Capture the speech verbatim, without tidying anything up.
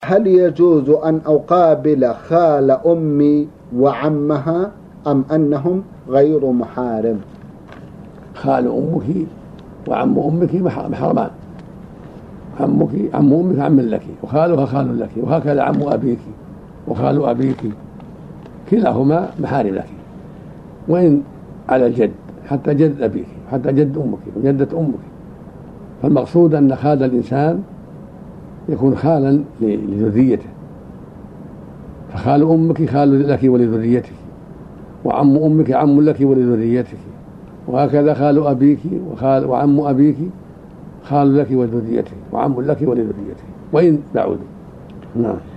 هل يجوز أن أقابل خال أمي وعمها أم أنهم غير محارم؟ خال أمك وعم أمك محرمان. عمك عم أمك عم لك، وخالها خال لك، وهكذا عم أبيك وخال أبيك كلاهما محارم لك، وإن على الجد حتى جد أبيك حتى جد أمك وجدة أمك. فالمقصود أن خال الإنسان يكون خالا لذريته، فخال أمك خال لك ولذريتك، وعم أمك عم لك ولذريتك، وهكذا خال أبيك وخال وعم أبيك خال لك ولذريتك وعم لك ولذريتك وإن بعد. نعم.